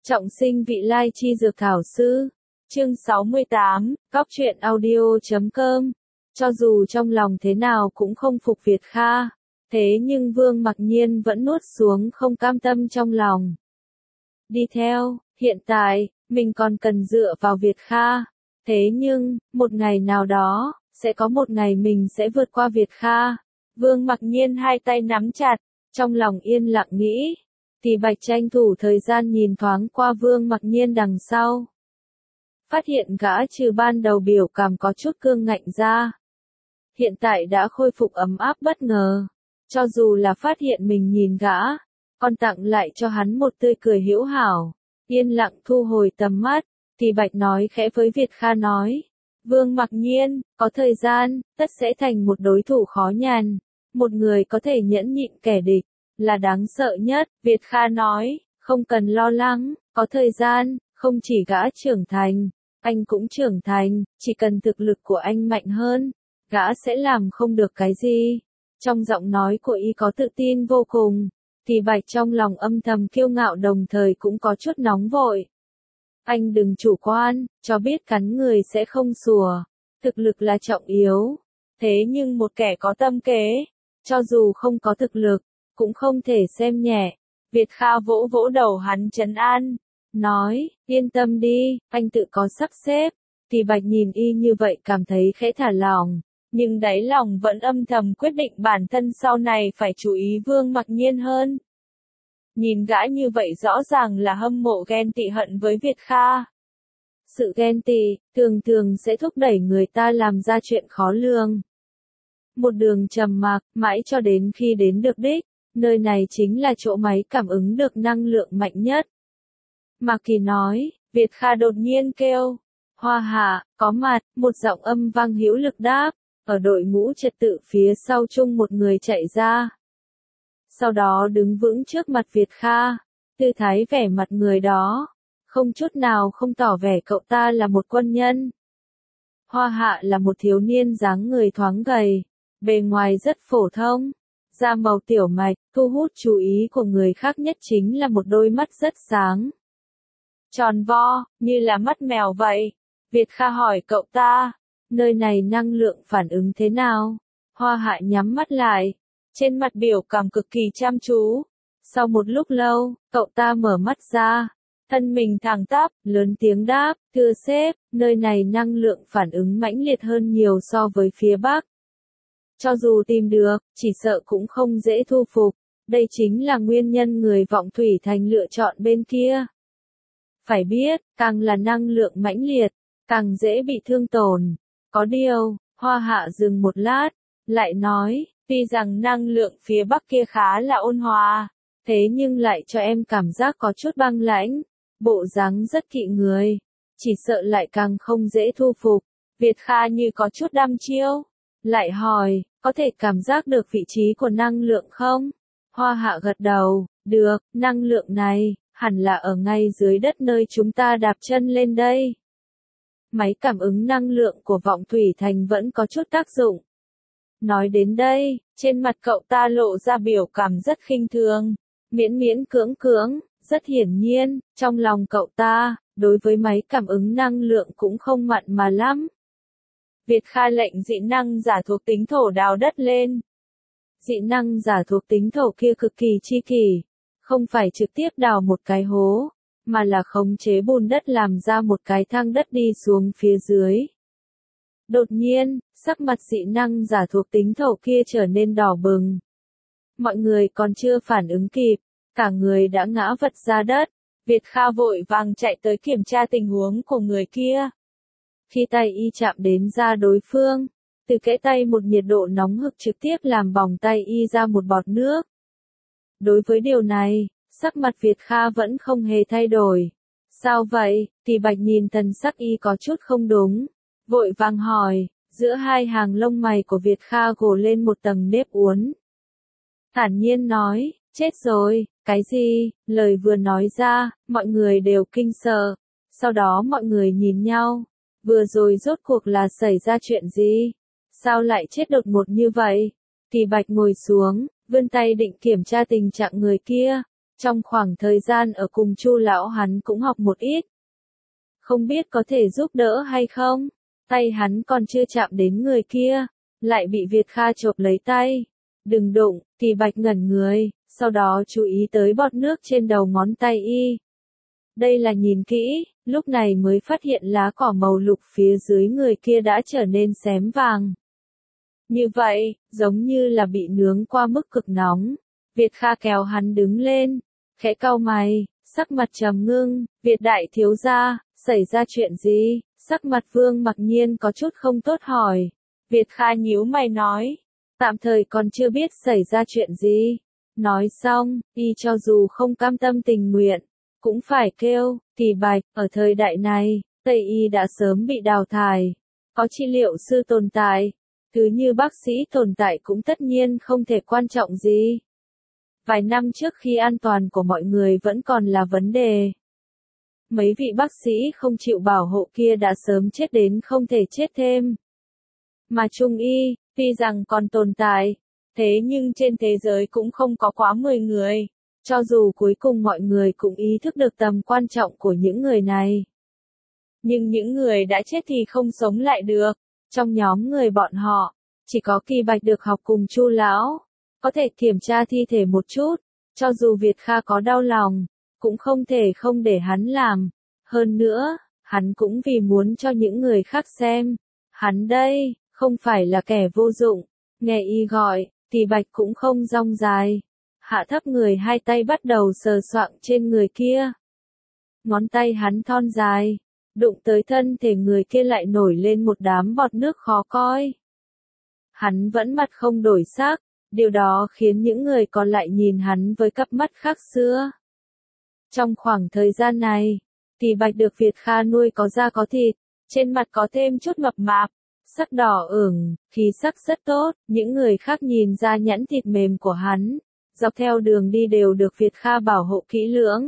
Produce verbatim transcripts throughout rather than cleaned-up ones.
Trọng sinh vị lai chi dược thảo sư. Chương sáu mươi tám, Góc truyện audio chấm com. Cho dù trong lòng thế nào cũng không phục Việt Kha, thế nhưng Vương Mặc Nhiên vẫn nuốt xuống không cam tâm trong lòng. Đi theo, hiện tại, mình còn cần dựa vào Việt Kha. Thế nhưng, một ngày nào đó, sẽ có một ngày mình sẽ vượt qua Việt Kha. Vương Mặc Nhiên hai tay nắm chặt, trong lòng yên lặng nghĩ. Thì Bạch tranh thủ thời gian nhìn thoáng qua Vương Mặc Nhiên đằng sau. Phát hiện gã trừ ban đầu biểu cảm có chút cương ngạnh ra. Hiện tại đã khôi phục ấm áp bất ngờ. Cho dù là phát hiện mình nhìn gã, còn tặng lại cho hắn một tươi cười hữu hảo. Yên lặng thu hồi tầm mắt, thì Bạch nói khẽ với Việt Kha nói. Vương Mặc Nhiên, có thời gian, tất sẽ thành một đối thủ khó nhằn. Một người có thể nhẫn nhịn kẻ địch, là đáng sợ nhất. Việt Kha nói, không cần lo lắng, có thời gian, không chỉ gã trưởng thành, anh cũng trưởng thành, chỉ cần thực lực của anh mạnh hơn, gã sẽ làm không được cái gì. Trong giọng nói của y có tự tin vô cùng, thì Bạch trong lòng âm thầm kiêu ngạo đồng thời cũng có chút nóng vội. Anh đừng chủ quan, cho biết cắn người sẽ không sủa, thực lực là trọng yếu. Thế nhưng một kẻ có tâm kế, cho dù không có thực lực, cũng không thể xem nhẹ. Việt Kha vỗ vỗ đầu hắn trấn an, nói, yên tâm đi, anh tự có sắp xếp. Thì Bạch nhìn y như vậy cảm thấy khẽ thả lòng, nhưng đáy lòng vẫn âm thầm quyết định bản thân sau này phải chú ý Vương Mặc Nhiên hơn. Nhìn gã như vậy rõ ràng là hâm mộ ghen tị hận với Việt Kha. Sự ghen tị, thường thường sẽ thúc đẩy người ta làm ra chuyện khó lường. Một đường trầm mặc, mãi cho đến khi đến được đích, nơi này chính là chỗ máy cảm ứng được năng lượng mạnh nhất. Mạc Kỳ nói, Việt Kha đột nhiên kêu, Hoa Hạ, có mặt, một giọng âm vang hữu lực đáp, ở đội ngũ trật tự phía sau chung một người chạy ra. Sau đó đứng vững trước mặt Việt Kha, tư thái vẻ mặt người đó, không chút nào không tỏ vẻ cậu ta là một quân nhân. Hoa Hạ là một thiếu niên dáng người thoáng gầy, bề ngoài rất phổ thông, da màu tiểu mạch, thu hút chú ý của người khác nhất chính là một đôi mắt rất sáng. Tròn vo, như là mắt mèo vậy. Việt Kha hỏi cậu ta, nơi này năng lượng phản ứng thế nào? Hoa Hạ nhắm mắt lại, trên mặt biểu cảm cực kỳ chăm chú. Sau một lúc lâu, cậu ta mở mắt ra, thân mình thẳng tắp, lớn tiếng đáp, thưa sếp, nơi này năng lượng phản ứng mãnh liệt hơn nhiều so với phía Bắc. Cho dù tìm được, chỉ sợ cũng không dễ thu phục. Đây chính là nguyên nhân người Vọng Thủy Thành lựa chọn bên kia. Phải biết, càng là năng lượng mãnh liệt, càng dễ bị thương tổn. Có điều, Hoa Hạ dừng một lát, lại nói, tuy rằng năng lượng phía Bắc kia khá là ôn hòa, thế nhưng lại cho em cảm giác có chút băng lãnh, bộ dáng rất kỵ người, chỉ sợ lại càng không dễ thu phục. Việt Kha như có chút đăm chiêu, lại hỏi, có thể cảm giác được vị trí của năng lượng không? Hoa Hạ gật đầu, được, năng lượng này, hẳn là ở ngay dưới đất nơi chúng ta đạp chân lên đây. Máy cảm ứng năng lượng của Vọng Thủy Thành vẫn có chút tác dụng. Nói đến đây, trên mặt cậu ta lộ ra biểu cảm rất khinh thường, miễn miễn cưỡng cưỡng, rất hiển nhiên, trong lòng cậu ta, đối với máy cảm ứng năng lượng cũng không mặn mà lắm. Việt Kha lệnh dị năng giả thuộc tính thổ đào đất lên. Dị năng giả thuộc tính thổ kia cực kỳ chi kỷ, không phải trực tiếp đào một cái hố, mà là khống chế bùn đất làm ra một cái thang đất đi xuống phía dưới. Đột nhiên, sắc mặt dị năng giả thuộc tính thổ kia trở nên đỏ bừng. Mọi người còn chưa phản ứng kịp, cả người đã ngã vật ra đất. Việt Kha vội vàng chạy tới kiểm tra tình huống của người kia. Khi tay y chạm đến da đối phương, từ kẽ tay một nhiệt độ nóng hực trực tiếp làm bỏng tay y ra một bọt nước. Đối với điều này, sắc mặt Việt Kha vẫn không hề thay đổi. Sao vậy? Thì Bạch nhìn thần sắc y có chút không đúng, vội vàng hỏi, giữa hai hàng lông mày của Việt Kha gồ lên một tầng nếp uốn. Thản nhiên nói, chết rồi, cái gì? Lời vừa nói ra, mọi người đều kinh sợ. Sau đó mọi người nhìn nhau, vừa rồi rốt cuộc là xảy ra chuyện gì? Sao lại chết đột ngột như vậy? Thì Bạch ngồi xuống, vươn tay định kiểm tra tình trạng người kia. Trong khoảng thời gian ở cùng Chu lão hắn cũng học một ít. Không biết có thể giúp đỡ hay không? Tay hắn còn chưa chạm đến người kia, lại bị Việt Kha chộp lấy tay. Đừng đụng, Kỳ Bạch ngẩn người, sau đó chú ý tới bọt nước trên đầu ngón tay y. Đây là nhìn kỹ, lúc này mới phát hiện lá cỏ màu lục phía dưới người kia đã trở nên xém vàng. Như vậy, giống như là bị nướng qua mức cực nóng. Việt Kha kéo hắn đứng lên, khẽ cau mày, sắc mặt trầm ngưng, Việt đại thiếu gia, xảy ra chuyện gì? Sắc mặt Vương Mặc Nhiên có chút không tốt hỏi. Việt Kha nhíu mày nói, tạm thời còn chưa biết xảy ra chuyện gì. Nói xong, y cho dù không cam tâm tình nguyện, cũng phải kêu, Kỳ Bạch, ở thời đại này, Tây y đã sớm bị đào thải. Có trị liệu sư tồn tại, cứ như bác sĩ tồn tại cũng tất nhiên không thể quan trọng gì. Vài năm trước khi an toàn của mọi người vẫn còn là vấn đề. Mấy vị bác sĩ không chịu bảo hộ kia đã sớm chết đến không thể chết thêm. Mà Trung y, tuy rằng còn tồn tại, thế nhưng trên thế giới cũng không có quá mười người. Cho dù cuối cùng mọi người cũng ý thức được tầm quan trọng của những người này. Nhưng những người đã chết thì không sống lại được. Trong nhóm người bọn họ, chỉ có Kỳ Bạch được học cùng Chu lão, có thể kiểm tra thi thể một chút. Cho dù Việt Kha có đau lòng, cũng không thể không để hắn làm. Hơn nữa, hắn cũng vì muốn cho những người khác xem. Hắn đây, không phải là kẻ vô dụng. Nghe y gọi, Kỳ Bạch cũng không rong dài. Hạ thấp người hai tay bắt đầu sờ soạng trên người kia. Ngón tay hắn thon dài, đụng tới thân thể người kia lại nổi lên một đám bọt nước khó coi. Hắn vẫn mặt không đổi sắc, điều đó khiến những người còn lại nhìn hắn với cặp mắt khác xưa. Trong khoảng thời gian này, Kỳ Bạch được Việt Kha nuôi có da có thịt, trên mặt có thêm chút mập mạp, sắc đỏ ửng, khí sắc rất tốt, những người khác nhìn ra nhẵn thịt mềm của hắn. Dọc theo đường đi đều được Việt Kha bảo hộ kỹ lưỡng.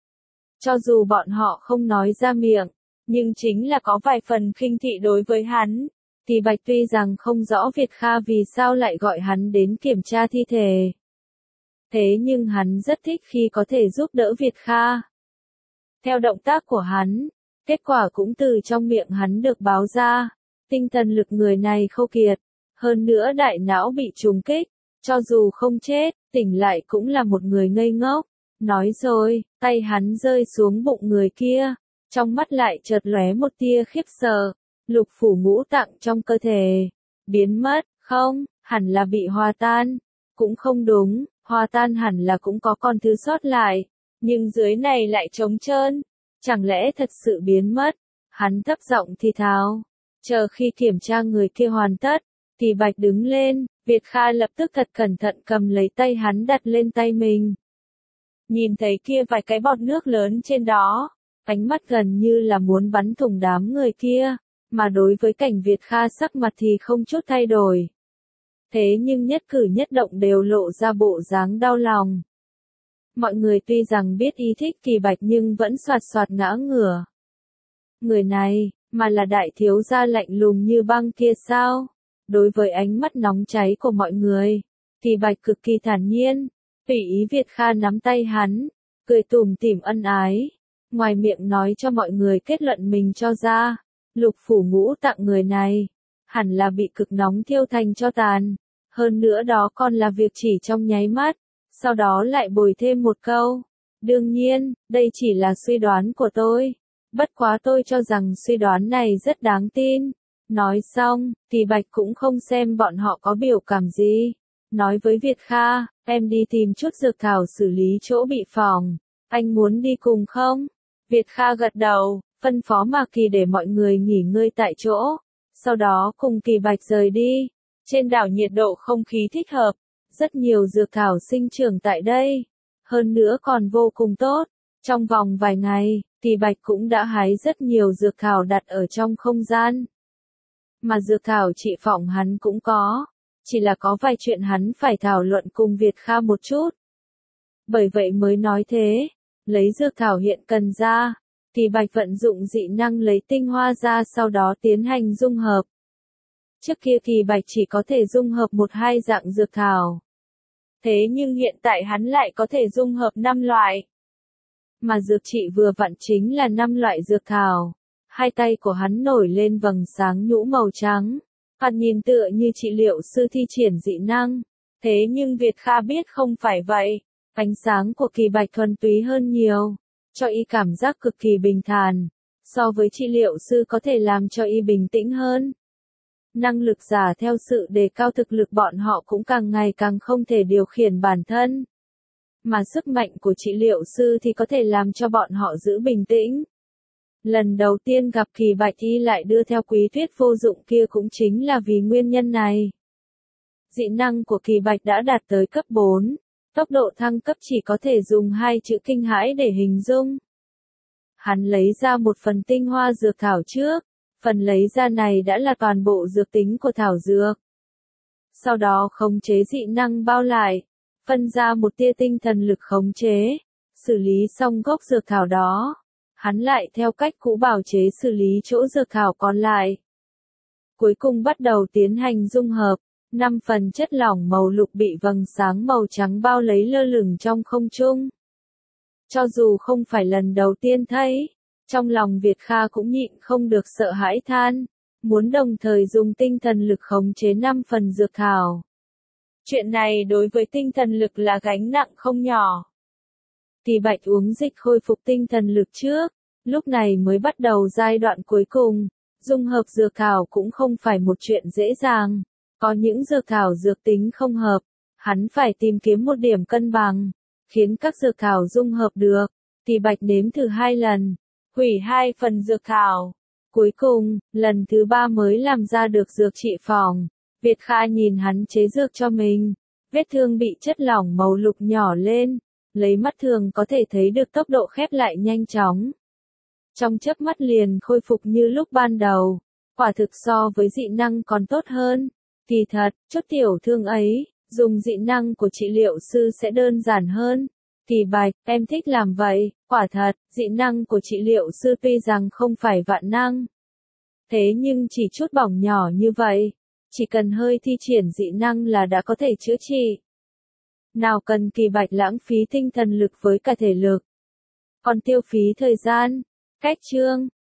Cho dù bọn họ không nói ra miệng, nhưng chính là có vài phần khinh thị đối với hắn. Kỳ Bạch tuy rằng không rõ Việt Kha vì sao lại gọi hắn đến kiểm tra thi thể. Thế nhưng hắn rất thích khi có thể giúp đỡ Việt Kha. Theo động tác của hắn, kết quả cũng từ trong miệng hắn được báo ra. Tinh thần lực người này khô kiệt, hơn nữa đại não bị trùng kích. Cho dù không chết, tỉnh lại cũng là một người ngây ngốc. Nói rồi, tay hắn rơi xuống bụng người kia, trong mắt lại chợt lóe một tia khiếp sợ. Lục phủ ngũ tạng trong cơ thể biến mất, không, hẳn là bị hòa tan. Cũng không đúng, hòa tan hẳn là cũng có con thứ sót lại, nhưng dưới này lại trống trơn. Chẳng lẽ thật sự biến mất? Hắn thấp giọng thì thào. Chờ khi kiểm tra người kia hoàn tất, Kỳ Bạch đứng lên. Việt Kha lập tức thật cẩn thận cầm lấy tay hắn đặt lên tay mình. Nhìn thấy kia vài cái bọt nước lớn trên đó, ánh mắt gần như là muốn bắn thủng đám người kia, mà đối với cảnh Việt Kha sắc mặt thì không chút thay đổi. Thế nhưng nhất cử nhất động đều lộ ra bộ dáng đau lòng. Mọi người tuy rằng biết ý thích Kỳ Bạch nhưng vẫn soạt soạt ngã ngửa. Người này, mà là đại thiếu gia lạnh lùng như băng kia sao? Đối với ánh mắt nóng cháy của mọi người, Kỳ Bạch cực kỳ thản nhiên, tùy ý Việt Kha nắm tay hắn, cười tủm tỉm ân ái, ngoài miệng nói cho mọi người kết luận mình cho ra, lục phủ ngũ tạng người này, hẳn là bị cực nóng thiêu thành cho tàn, hơn nữa đó còn là việc chỉ trong nháy mắt, sau đó lại bồi thêm một câu, đương nhiên, đây chỉ là suy đoán của tôi, bất quá tôi cho rằng suy đoán này rất đáng tin. Nói xong, Kỳ Bạch cũng không xem bọn họ có biểu cảm gì. Nói với Việt Kha, em đi tìm chút dược thảo xử lý chỗ bị phỏng. Anh muốn đi cùng không? Việt Kha gật đầu, phân phó Mạc Kỳ để mọi người nghỉ ngơi tại chỗ. Sau đó cùng Kỳ Bạch rời đi. Trên đảo nhiệt độ không khí thích hợp. Rất nhiều dược thảo sinh trưởng tại đây. Hơn nữa còn vô cùng tốt. Trong vòng vài ngày, Kỳ Bạch cũng đã hái rất nhiều dược thảo đặt ở trong không gian. Mà dược thảo trị phỏng hắn cũng có, chỉ là có vài chuyện hắn phải thảo luận cùng Việt Kha một chút. Bởi vậy mới nói thế, lấy dược thảo hiện cần ra, Kỳ Bạch vận dụng dị năng lấy tinh hoa ra sau đó tiến hành dung hợp. Trước kia Kỳ Bạch chỉ có thể dung hợp một hai dạng dược thảo. Thế nhưng hiện tại hắn lại có thể dung hợp năm loại. Mà dược trị vừa vặn chính là năm loại dược thảo. Hai tay của hắn nổi lên vầng sáng nhũ màu trắng. Hắn nhìn tựa như trị liệu sư thi triển dị năng. Thế nhưng Việt Kha biết không phải vậy. Ánh sáng của Kỳ Bạch thuần túy hơn nhiều. Cho y cảm giác cực kỳ bình thản. So với trị liệu sư có thể làm cho y bình tĩnh hơn. Năng lực giả theo sự đề cao thực lực bọn họ cũng càng ngày càng không thể điều khiển bản thân. Mà sức mạnh của trị liệu sư thì có thể làm cho bọn họ giữ bình tĩnh. Lần đầu tiên gặp Kỳ Bạch y lại đưa theo quý thuyết vô dụng kia cũng chính là vì nguyên nhân này. Dị năng của Kỳ Bạch đã đạt tới cấp bốn. Tốc độ thăng cấp chỉ có thể dùng hai chữ kinh hãi để hình dung. Hắn lấy ra một phần tinh hoa dược thảo trước. Phần lấy ra này đã là toàn bộ dược tính của thảo dược. Sau đó khống chế dị năng bao lại. Phân ra một tia tinh thần lực khống chế. Xử lý xong gốc dược thảo đó. Hắn lại theo cách cũ bào chế xử lý chỗ dược thảo còn lại. Cuối cùng bắt đầu tiến hành dung hợp. Năm phần chất lỏng màu lục bị vầng sáng màu trắng bao lấy lơ lửng trong không trung. Cho dù không phải lần đầu tiên thấy, trong lòng Việt Kha cũng nhịn không được sợ hãi than, muốn đồng thời dùng tinh thần lực khống chế năm phần dược thảo. Chuyện này đối với tinh thần lực là gánh nặng không nhỏ. Kỳ Bạch uống dịch khôi phục tinh thần lực trước, lúc này mới bắt đầu giai đoạn cuối cùng, dung hợp dược thảo cũng không phải một chuyện dễ dàng. Có những dược thảo dược tính không hợp, hắn phải tìm kiếm một điểm cân bằng, khiến các dược thảo dung hợp được. Kỳ Bạch nếm thử hai lần, hủy hai phần dược thảo. Cuối cùng, lần thứ ba mới làm ra được dược trị phòng. Việt Kha nhìn hắn chế dược cho mình, vết thương bị chất lỏng màu lục nhỏ lên, lấy mắt thường có thể thấy được tốc độ khép lại nhanh chóng. Trong chớp mắt liền khôi phục như lúc ban đầu, quả thực so với dị năng còn tốt hơn. Kỳ thật, chút tiểu thương ấy, dùng dị năng của trị liệu sư sẽ đơn giản hơn. Kỳ Bạch, em thích làm vậy, quả thật, dị năng của trị liệu sư tuy rằng không phải vạn năng. Thế nhưng chỉ chút bỏng nhỏ như vậy, chỉ cần hơi thi triển dị năng là đã có thể chữa trị. Nào cần Kỳ Bạch lãng phí tinh thần lực với cả thể lực. Còn tiêu phí thời gian. Cách chương